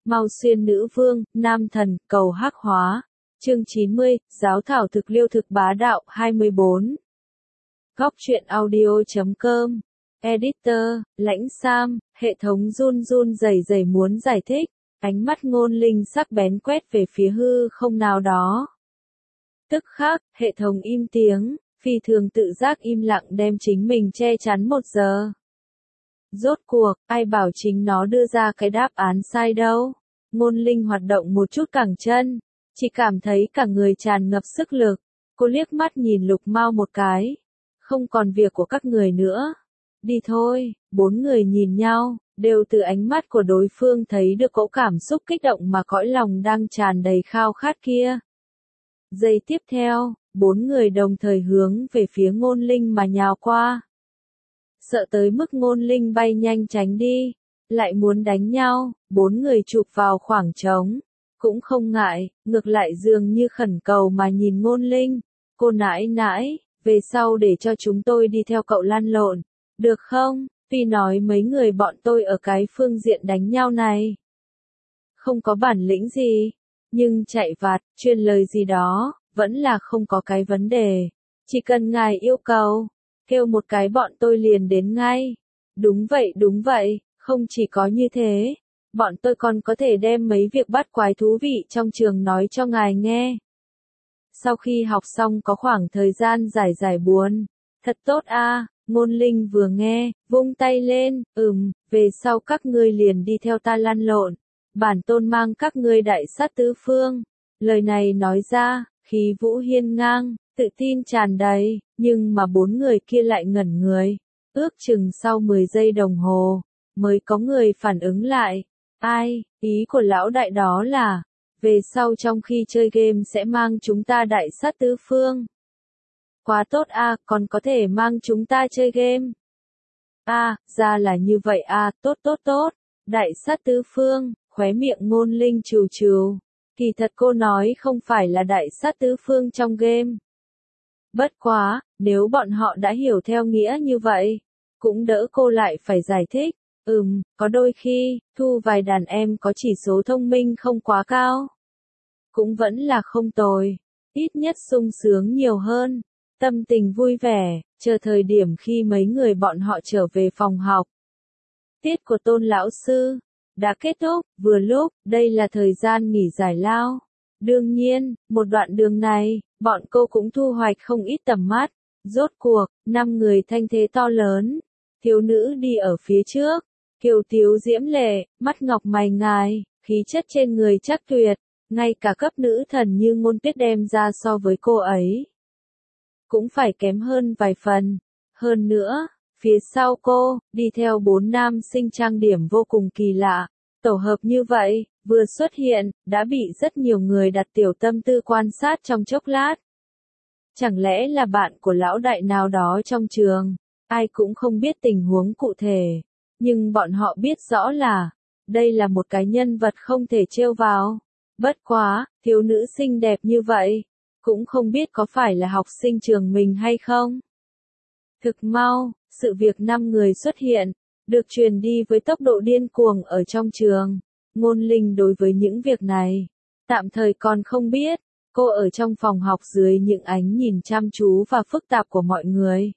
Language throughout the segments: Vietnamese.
Mau Xuyên Nữ Vương, Nam Thần, Cầu Hắc Hóa. Chương 90, Giáo thảo thực liêu thực bá đạo 24. Góc truyện audio.com. Editor, Lãnh Sam, hệ thống run run rẩy rẩy muốn giải thích, ánh mắt Ngôn Linh sắc bén quét về phía hư không nào đó. Tức khắc, hệ thống im tiếng, phi thường tự giác im lặng đem chính mình che chắn 1 giờ. Rốt cuộc, ai bảo chính nó đưa ra cái đáp án sai đâu. Ngôn Linh hoạt động một chút cẳng chân, chỉ cảm thấy cả người tràn ngập sức lực. Cô liếc mắt nhìn Lục Mao một cái. Không còn việc của các người nữa. Đi thôi, 4 người nhìn nhau, đều từ ánh mắt của đối phương thấy được cỗ cảm xúc kích động mà cõi lòng đang tràn đầy khao khát kia. Giây tiếp theo, 4 người đồng thời hướng về phía Ngôn Linh mà nhào qua. Sợ tới mức Ngôn Linh bay nhanh tránh đi, lại muốn đánh nhau, 4 người chụp vào khoảng trống, cũng không ngại, ngược lại dường như khẩn cầu mà nhìn Ngôn Linh, cô nãi nãi, về sau để cho chúng tôi đi theo cậu lăn lộn, được không? Tuy nói mấy người bọn tôi ở cái phương diện đánh nhau này không có bản lĩnh gì, nhưng chạy vặt, truyền lời gì đó, vẫn là không có cái vấn đề, chỉ cần ngài yêu cầu, kêu một cái bọn tôi liền đến ngay. Đúng vậy, không chỉ có như thế, bọn tôi còn có thể đem mấy việc bắt quái thú vị trong trường nói cho ngài nghe. Sau khi học xong có khoảng thời gian giải buồn, thật tốt a. Ngôn Linh vừa nghe, vung tay lên, về sau các ngươi liền đi theo ta lăn lộn, bản tôn mang các ngươi đại sát tứ phương. Lời này nói ra, khí vũ hiên ngang, tự tin tràn đầy, nhưng mà 4 người kia lại ngẩn người. Ước chừng sau 10 giây đồng hồ, mới có người phản ứng lại. Ai, ý của lão đại đó là, về sau trong khi chơi game sẽ mang chúng ta đại sát tứ phương. Quá tốt a, còn có thể mang chúng ta chơi game. Ra là như vậy tốt. Đại sát tứ phương, khóe miệng Ngôn Linh trừ trừ. Kỳ thật cô nói không phải là đại sát tứ phương trong game. Bất quá, nếu bọn họ đã hiểu theo nghĩa như vậy, cũng đỡ cô lại phải giải thích. Có đôi khi, thu vài đàn em có chỉ số thông minh không quá cao, cũng vẫn là không tồi, ít nhất sung sướng nhiều hơn, tâm tình vui vẻ, chờ thời điểm khi mấy người bọn họ trở về phòng học. Tiết của Tôn lão sư đã kết thúc, vừa lúc, đây là thời gian nghỉ giải lao. Đương nhiên, một đoạn đường này, bọn cô cũng thu hoạch không ít tầm mắt. Rốt cuộc, 5 người thanh thế to lớn, thiếu nữ đi ở phía trước, kiều tiếu diễm lệ, mắt ngọc mày ngài, khí chất trên người chắc tuyệt, ngay cả cấp nữ thần như Ngôn Tuyết đem ra so với cô ấy, cũng phải kém hơn vài phần. Hơn nữa, phía sau cô, đi theo 4 nam sinh trang điểm vô cùng kỳ lạ. Tổ hợp như vậy, vừa xuất hiện, đã bị rất nhiều người đặt tiểu tâm tư quan sát trong chốc lát. Chẳng lẽ là bạn của lão đại nào đó trong trường? Ai cũng không biết tình huống cụ thể. Nhưng bọn họ biết rõ là, đây là một cái nhân vật không thể trêu vào. Bất quá, thiếu nữ xinh đẹp như vậy, cũng không biết có phải là học sinh trường mình hay không. Thực mau, sự việc 5 người xuất hiện, được truyền đi với tốc độ điên cuồng ở trong trường. Ngôn Linh đối với những việc này, tạm thời còn không biết, cô ở trong phòng học dưới những ánh nhìn chăm chú và phức tạp của mọi người.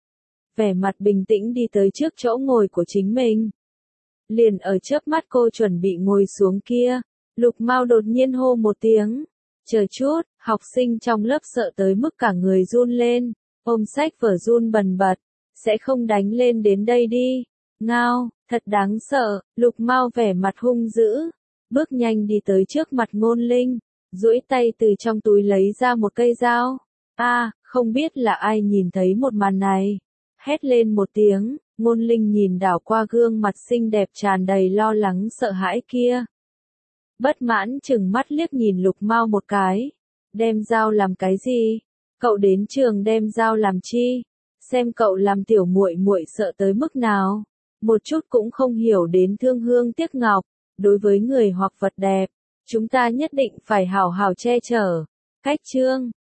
Vẻ mặt bình tĩnh đi tới trước chỗ ngồi của chính mình. Liền ở chớp mắt cô chuẩn bị ngồi xuống kia, Lục Mao đột nhiên hô một tiếng. Chờ chút, học sinh trong lớp sợ tới mức cả người run lên, ôm sách vở run bần bật, sẽ không đánh lên đến đây đi. Ngao, thật đáng sợ, Lục Mao vẻ mặt hung dữ, bước nhanh đi tới trước mặt Ngôn Linh, duỗi tay từ trong túi lấy ra một cây dao. Không biết là ai nhìn thấy một màn này. Hét lên một tiếng, Ngôn Linh nhìn đảo qua gương mặt xinh đẹp tràn đầy lo lắng sợ hãi kia. Bất mãn chừng mắt liếc nhìn Lục Mao một cái. Đem dao làm cái gì? Cậu đến trường đem dao làm chi? Xem cậu làm tiểu muội muội sợ tới mức nào? Một chút cũng không hiểu đến thương hương tiếc ngọc. Đối với người hoặc vật đẹp, chúng ta nhất định phải hảo hảo che chở. Cách chương